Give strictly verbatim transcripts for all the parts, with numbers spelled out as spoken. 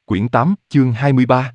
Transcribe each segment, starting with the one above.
Quyển tám, chương hai mươi ba.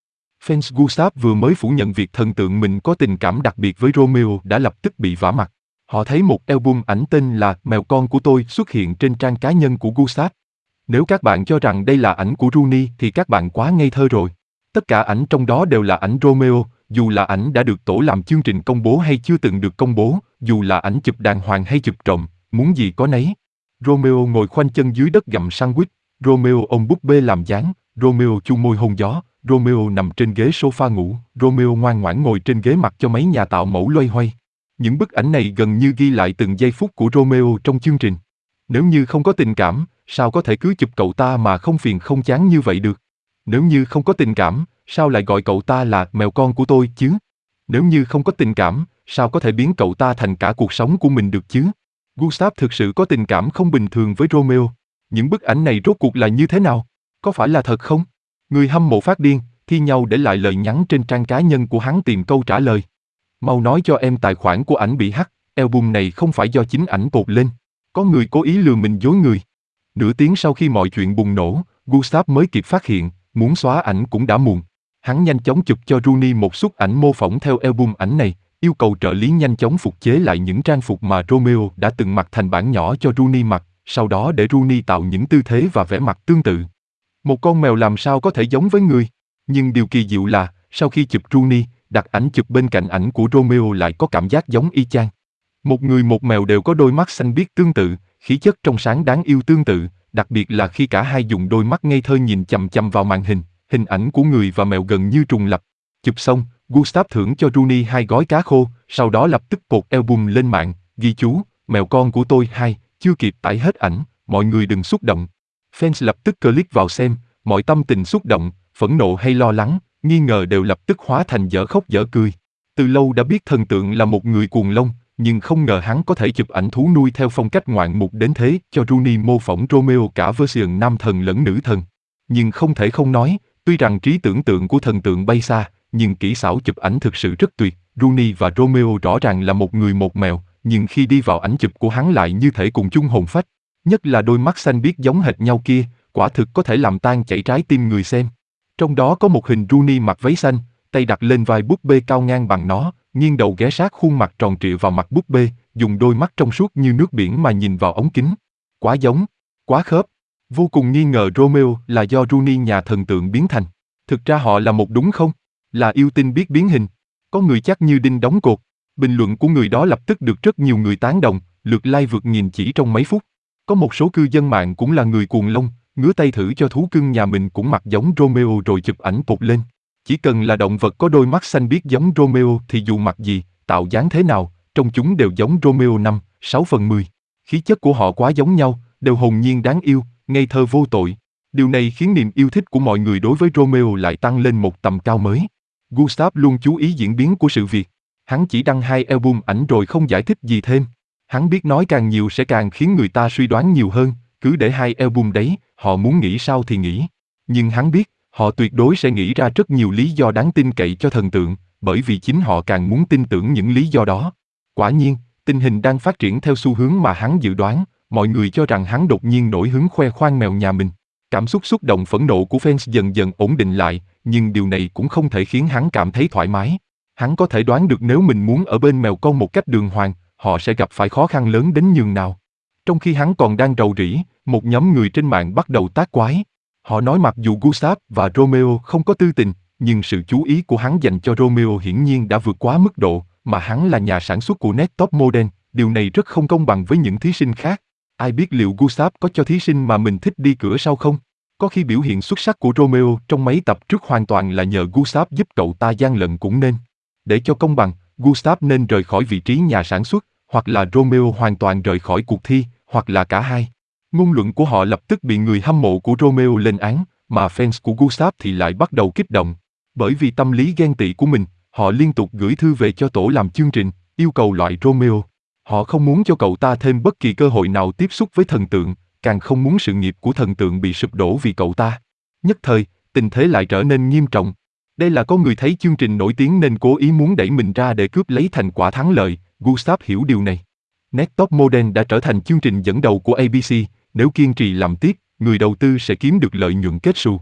Fans Gustav vừa mới phủ nhận việc thần tượng mình có tình cảm đặc biệt với Romeo đã lập tức bị vả mặt. Họ thấy một album ảnh tên là Mèo con của tôi xuất hiện trên trang cá nhân của Gustav. Nếu các bạn cho rằng đây là ảnh của Rooney thì các bạn quá ngây thơ rồi. Tất cả ảnh trong đó đều là ảnh Romeo, dù là ảnh đã được tổ làm chương trình công bố hay chưa từng được công bố, dù là ảnh chụp đàng hoàng hay chụp trộm, muốn gì có nấy. Romeo ngồi khoanh chân dưới đất gặm sandwich, Romeo ôm búp bê làm dáng, Romeo chu môi hôn gió, Romeo nằm trên ghế sofa ngủ, Romeo ngoan ngoãn ngồi trên ghế mặc cho mấy nhà tạo mẫu loay hoay. Những bức ảnh này gần như ghi lại từng giây phút của Romeo trong chương trình. Nếu như không có tình cảm, sao có thể cứ chụp cậu ta mà không phiền không chán như vậy được? Nếu như không có tình cảm, sao lại gọi cậu ta là mèo con của tôi chứ? Nếu như không có tình cảm, sao có thể biến cậu ta thành cả cuộc sống của mình được chứ? Gustav thực sự có tình cảm không bình thường với Romeo. Những bức ảnh này rốt cuộc là như thế nào? Có phải là thật không? Người hâm mộ phát điên, thi nhau để lại lời nhắn trên trang cá nhân của hắn tìm câu trả lời. Mau nói cho em tài khoản của ảnh bị hack, album này không phải do chính ảnh cột lên. Có người cố ý lừa mình dối người. Nửa tiếng sau khi mọi chuyện bùng nổ, Gustav mới kịp phát hiện, muốn xóa ảnh cũng đã muộn. Hắn nhanh chóng chụp cho Rooney một suất ảnh mô phỏng theo album ảnh này, yêu cầu trợ lý nhanh chóng phục chế lại những trang phục mà Romeo đã từng mặc thành bản nhỏ cho Rooney mặc, sau đó để Rooney tạo những tư thế và vẻ mặt tương tự. Một con mèo làm sao có thể giống với người? Nhưng điều kỳ diệu là, sau khi chụp Rooney, đặt ảnh chụp bên cạnh ảnh của Romeo lại có cảm giác giống y chang. Một người một mèo đều có đôi mắt xanh biếc tương tự, khí chất trong sáng đáng yêu tương tự, đặc biệt là khi cả hai dùng đôi mắt ngây thơ nhìn chằm chằm vào màn hình, hình ảnh của người và mèo gần như trùng lập. Chụp xong, Gustav thưởng cho Rooney hai gói cá khô, sau đó lập tức cột album lên mạng, ghi chú, mèo con của tôi hai, chưa kịp tải hết ảnh, mọi người đừng xúc động. Fans lập tức click vào xem, mọi tâm tình xúc động, phẫn nộ hay lo lắng, nghi ngờ đều lập tức hóa thành dở khóc dở cười. Từ lâu đã biết thần tượng là một người cuồng lông, nhưng không ngờ hắn có thể chụp ảnh thú nuôi theo phong cách ngoạn mục đến thế, cho Rooney mô phỏng Romeo cả version nam thần lẫn nữ thần. Nhưng không thể không nói, tuy rằng trí tưởng tượng của thần tượng bay xa, nhưng kỹ xảo chụp ảnh thực sự rất tuyệt. Rooney và Romeo rõ ràng là một người một mèo, nhưng khi đi vào ảnh chụp của hắn lại như thể cùng chung hồn phách. Nhất là đôi mắt xanh biếc giống hệt nhau kia, quả thực có thể làm tan chảy trái tim người xem. Trong đó có một hình Rooney mặc váy xanh, tay đặt lên vai búp bê cao ngang bằng nó, nghiêng đầu ghé sát khuôn mặt tròn trịa vào mặt búp bê, dùng đôi mắt trong suốt như nước biển mà nhìn vào ống kính. Quá giống, quá khớp. Vô cùng nghi ngờ Romeo là do Rooney nhà thần tượng biến thành. Thực ra họ là một đúng không? Là yêu tinh biết biến hình. Có người chắc như đinh đóng cột. Bình luận của người đó lập tức được rất nhiều người tán đồng, lượt like vượt nghìn chỉ trong mấy phút. Có một số cư dân mạng cũng là người cuồng lông, ngứa tay thử cho thú cưng nhà mình cũng mặc giống Romeo rồi chụp ảnh cột lên. Chỉ cần là động vật có đôi mắt xanh biếc giống Romeo thì dù mặc gì, tạo dáng thế nào, trông chúng đều giống Romeo năm, sáu phần mười. Khí chất của họ quá giống nhau, đều hồn nhiên đáng yêu, ngây thơ vô tội. Điều này khiến niềm yêu thích của mọi người đối với Romeo lại tăng lên một tầm cao mới. Gustav luôn chú ý diễn biến của sự việc. Hắn chỉ đăng hai album ảnh rồi không giải thích gì thêm. Hắn biết nói càng nhiều sẽ càng khiến người ta suy đoán nhiều hơn, cứ để hai album đấy, họ muốn nghĩ sao thì nghĩ. Nhưng hắn biết, họ tuyệt đối sẽ nghĩ ra rất nhiều lý do đáng tin cậy cho thần tượng, bởi vì chính họ càng muốn tin tưởng những lý do đó. Quả nhiên, tình hình đang phát triển theo xu hướng mà hắn dự đoán, mọi người cho rằng hắn đột nhiên nổi hứng khoe khoang mèo nhà mình. Cảm xúc xúc động phẫn nộ của fans dần dần ổn định lại, nhưng điều này cũng không thể khiến hắn cảm thấy thoải mái. Hắn có thể đoán được nếu mình muốn ở bên mèo con một cách đường hoàng, họ sẽ gặp phải khó khăn lớn đến nhường nào. Trong khi hắn còn đang rầu rĩ, một nhóm người trên mạng bắt đầu tác quái. Họ nói mặc dù Gustav và Romeo không có tư tình, nhưng sự chú ý của hắn dành cho Romeo hiển nhiên đã vượt quá mức độ, mà hắn là nhà sản xuất của Next Top Model, điều này rất không công bằng với những thí sinh khác. Ai biết liệu Gustav có cho thí sinh mà mình thích đi cửa sau không? Có khi biểu hiện xuất sắc của Romeo trong mấy tập trước hoàn toàn là nhờ Gustav giúp cậu ta gian lận cũng nên. Để cho công bằng, Gustav nên rời khỏi vị trí nhà sản xuất, hoặc là Romeo hoàn toàn rời khỏi cuộc thi, hoặc là cả hai. Ngôn luận của họ lập tức bị người hâm mộ của Romeo lên án, mà fans của Gustav thì lại bắt đầu kích động. Bởi vì tâm lý ghen tị của mình, họ liên tục gửi thư về cho tổ làm chương trình, yêu cầu loại Romeo. Họ không muốn cho cậu ta thêm bất kỳ cơ hội nào tiếp xúc với thần tượng, càng không muốn sự nghiệp của thần tượng bị sụp đổ vì cậu ta. Nhất thời, tình thế lại trở nên nghiêm trọng. Đây là có người thấy chương trình nổi tiếng nên cố ý muốn đẩy mình ra để cướp lấy thành quả thắng lợi, Gustav hiểu điều này. Next Top Model đã trở thành chương trình dẫn đầu của a bê xê, nếu kiên trì làm tiếp, người đầu tư sẽ kiếm được lợi nhuận kết xù.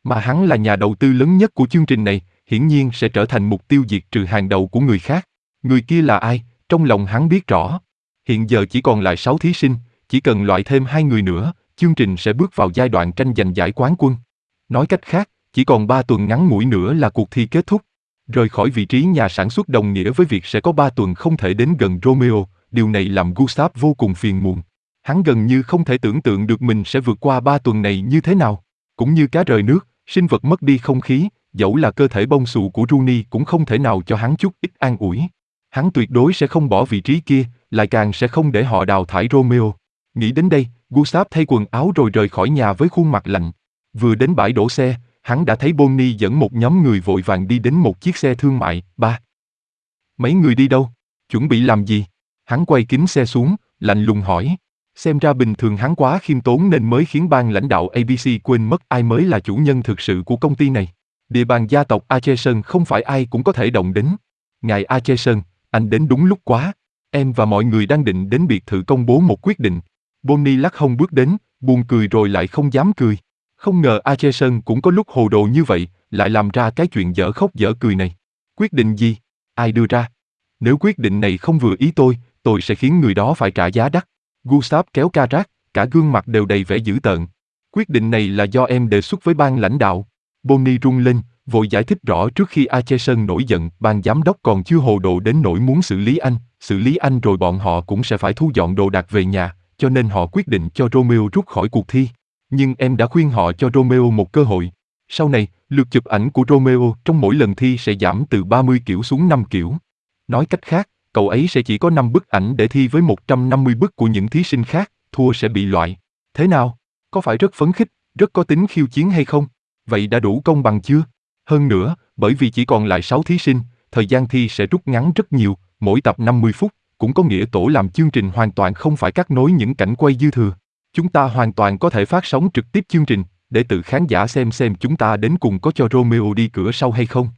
Mà hắn là nhà đầu tư lớn nhất của chương trình này, hiển nhiên sẽ trở thành mục tiêu diệt trừ hàng đầu của người khác. Người kia là ai? Trong lòng hắn biết rõ. Hiện giờ chỉ còn lại sáu thí sinh, chỉ cần loại thêm hai người nữa, chương trình sẽ bước vào giai đoạn tranh giành giải quán quân. Nói cách khác, chỉ còn ba tuần ngắn ngủi nữa là cuộc thi kết thúc. Rời khỏi vị trí nhà sản xuất đồng nghĩa với việc sẽ có ba tuần không thể đến gần Romeo, điều này làm Gustav vô cùng phiền muộn. Hắn gần như không thể tưởng tượng được mình sẽ vượt qua ba tuần này như thế nào. Cũng như cá rời nước, sinh vật mất đi không khí, dẫu là cơ thể bông xù của Rooney cũng không thể nào cho hắn chút ít an ủi. Hắn tuyệt đối sẽ không bỏ vị trí kia, lại càng sẽ không để họ đào thải Romeo. Nghĩ đến đây, Gustav thay quần áo rồi rời khỏi nhà với khuôn mặt lạnh. Vừa đến bãi đổ xe, hắn đã thấy Bonnie dẫn một nhóm người vội vàng đi đến một chiếc xe thương mại. Ba. Mấy người đi đâu? Chuẩn bị làm gì? Hắn quay kính xe xuống, lạnh lùng hỏi. Xem ra bình thường hắn quá khiêm tốn nên mới khiến ban lãnh đạo a bê xê quên mất ai mới là chủ nhân thực sự của công ty này. Địa bàn gia tộc Acheson không phải ai cũng có thể động đến. Ngài Acheson, anh đến đúng lúc quá. Em và mọi người đang định đến biệt thự công bố một quyết định. Bonnie lắc hông bước đến, buồn cười rồi lại không dám cười. Không ngờ Acheson cũng có lúc hồ đồ như vậy, lại làm ra cái chuyện dở khóc dở cười này. Quyết định gì? Ai đưa ra? Nếu quyết định này không vừa ý tôi, tôi sẽ khiến người đó phải trả giá đắt. Gustav kéo ca rác, cả gương mặt đều đầy vẻ dữ tợn. Quyết định này là do em đề xuất với ban lãnh đạo. Bonnie run lên, vội giải thích rõ trước khi Acheson nổi giận, ban giám đốc còn chưa hồ đồ đến nỗi muốn xử lý anh, xử lý anh rồi bọn họ cũng sẽ phải thu dọn đồ đạc về nhà, cho nên họ quyết định cho Romeo rút khỏi cuộc thi. Nhưng em đã khuyên họ cho Romeo một cơ hội. Sau này, lượt chụp ảnh của Romeo trong mỗi lần thi sẽ giảm từ ba mươi kiểu xuống năm kiểu. Nói cách khác, cậu ấy sẽ chỉ có năm bức ảnh để thi với một trăm năm mươi bức của những thí sinh khác, thua sẽ bị loại. Thế nào? Có phải rất phấn khích, rất có tính khiêu chiến hay không? Vậy đã đủ công bằng chưa? Hơn nữa, bởi vì chỉ còn lại sáu thí sinh, thời gian thi sẽ rút ngắn rất nhiều, mỗi tập năm mươi phút, cũng có nghĩa tổ làm chương trình hoàn toàn không phải cắt nối những cảnh quay dư thừa. Chúng ta hoàn toàn có thể phát sóng trực tiếp chương trình, để tự khán giả xem xem chúng ta đến cùng có cho Romeo đi cửa sau hay không.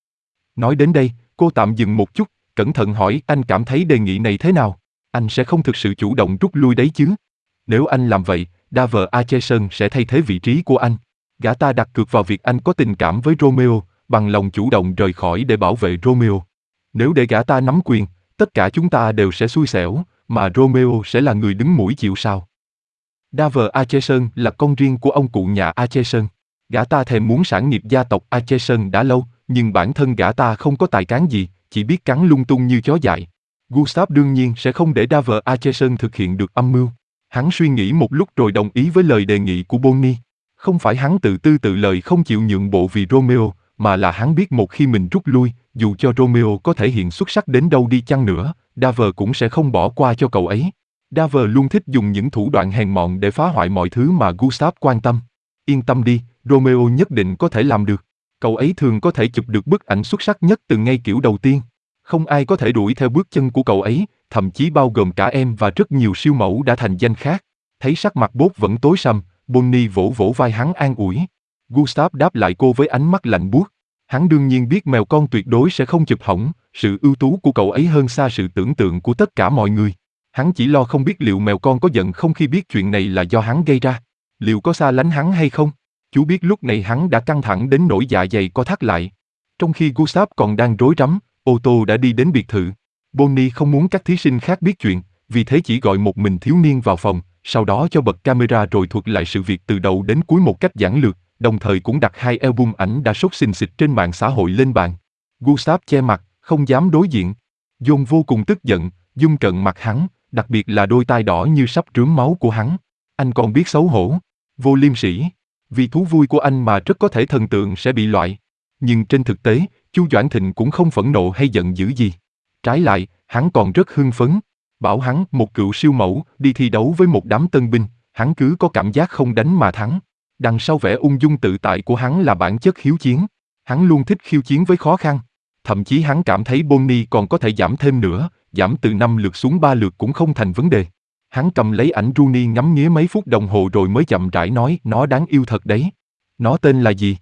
Nói đến đây, cô tạm dừng một chút, cẩn thận hỏi anh cảm thấy đề nghị này thế nào? Anh sẽ không thực sự chủ động rút lui đấy chứ? Nếu anh làm vậy, David Acheson sẽ thay thế vị trí của anh. Gã ta đặt cược vào việc anh có tình cảm với Romeo, bằng lòng chủ động rời khỏi để bảo vệ Romeo. Nếu để gã ta nắm quyền, tất cả chúng ta đều sẽ xui xẻo, mà Romeo sẽ là người đứng mũi chịu sào. David Acheson là con riêng của ông cụ nhà Acheson. Gã ta thèm muốn sản nghiệp gia tộc Acheson đã lâu, nhưng bản thân gã ta không có tài cán gì, chỉ biết cắn lung tung như chó dại. Gustav đương nhiên sẽ không để David Acheson thực hiện được âm mưu. Hắn suy nghĩ một lúc rồi đồng ý với lời đề nghị của Bonnie. Không phải hắn tự tư tự lời không chịu nhượng bộ vì Romeo, mà là hắn biết một khi mình rút lui, dù cho Romeo có thể hiện xuất sắc đến đâu đi chăng nữa, David cũng sẽ không bỏ qua cho cậu ấy. David luôn thích dùng những thủ đoạn hèn mọn để phá hoại mọi thứ mà Gustav quan tâm. Yên tâm đi, Romeo nhất định có thể làm được. Cậu ấy thường có thể chụp được bức ảnh xuất sắc nhất từ ngay kiểu đầu tiên. Không ai có thể đuổi theo bước chân của cậu ấy, thậm chí bao gồm cả em và rất nhiều siêu mẫu đã thành danh khác. Thấy sắc mặt Bốt vẫn tối sầm, Bonnie vỗ vỗ vai hắn an ủi. Gustav đáp lại cô với ánh mắt lạnh buốt. Hắn đương nhiên biết mèo con tuyệt đối sẽ không chụp hỏng, sự ưu tú của cậu ấy hơn xa sự tưởng tượng của tất cả mọi người. Hắn chỉ lo không biết liệu mèo con có giận không khi biết chuyện này là do hắn gây ra. Liệu có xa lánh hắn hay không? Chú biết lúc này hắn đã căng thẳng đến nỗi dạ dày co thắt lại. Trong khi Gustav còn đang rối rắm, ô tô đã đi đến biệt thự. Bonnie không muốn các thí sinh khác biết chuyện, vì thế chỉ gọi một mình thiếu niên vào phòng, sau đó cho bật camera rồi thuật lại sự việc từ đầu đến cuối một cách giản lược, đồng thời cũng đặt hai album ảnh đã sốt xình xịch trên mạng xã hội lên bàn. Gustav che mặt, không dám đối diện. John vô cùng tức giận, dung cận mặt hắn, đặc biệt là đôi tai đỏ như sắp rướm máu của hắn. Anh còn biết xấu hổ, vô liêm sỉ. Vì thú vui của anh mà rất có thể thần tượng sẽ bị loại. Nhưng trên thực tế, Chu Doãn Thịnh cũng không phẫn nộ hay giận dữ gì. Trái lại, hắn còn rất hưng phấn. Bảo hắn, một cựu siêu mẫu, đi thi đấu với một đám tân binh, hắn cứ có cảm giác không đánh mà thắng. Đằng sau vẻ ung dung tự tại của hắn là bản chất hiếu chiến. Hắn luôn thích khiêu chiến với khó khăn. Thậm chí hắn cảm thấy Bonnie còn có thể giảm thêm nữa, giảm từ năm lượt xuống ba lượt cũng không thành vấn đề. Hắn cầm lấy ảnh Rooney ngắm nghía mấy phút đồng hồ rồi mới chậm rãi nói, nó đáng yêu thật đấy. Nó tên là gì?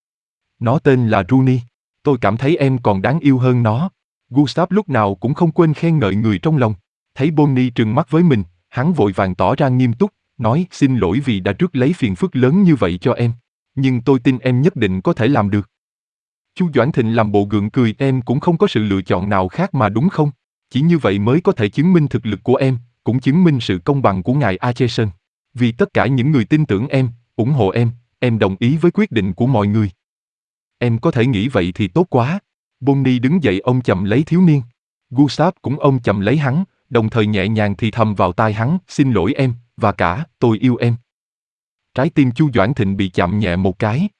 Nó tên là Rooney. Tôi cảm thấy em còn đáng yêu hơn nó. Gustav lúc nào cũng không quên khen ngợi người trong lòng. Thấy Bonnie trừng mắt với mình, hắn vội vàng tỏ ra nghiêm túc, nói xin lỗi vì đã rước lấy phiền phức lớn như vậy cho em. nhưng tôi tin em nhất định có thể làm được. Chu Doãn Thịnh làm bộ gượng cười, em cũng không có sự lựa chọn nào khác mà đúng không? Chỉ như vậy mới có thể chứng minh thực lực của em, cũng chứng minh sự công bằng của ngài Acheson. Vì tất cả những người tin tưởng em, ủng hộ em, em đồng ý với quyết định của mọi người. Em có thể nghĩ vậy thì tốt quá. Bonnie đứng dậy ôm chầm lấy thiếu niên. Gustav cũng ôm chầm lấy hắn, đồng thời nhẹ nhàng thì thầm vào tai hắn, xin lỗi em, và cả, tôi yêu em. Trái tim Chu Doãn Thịnh bị chạm nhẹ một cái.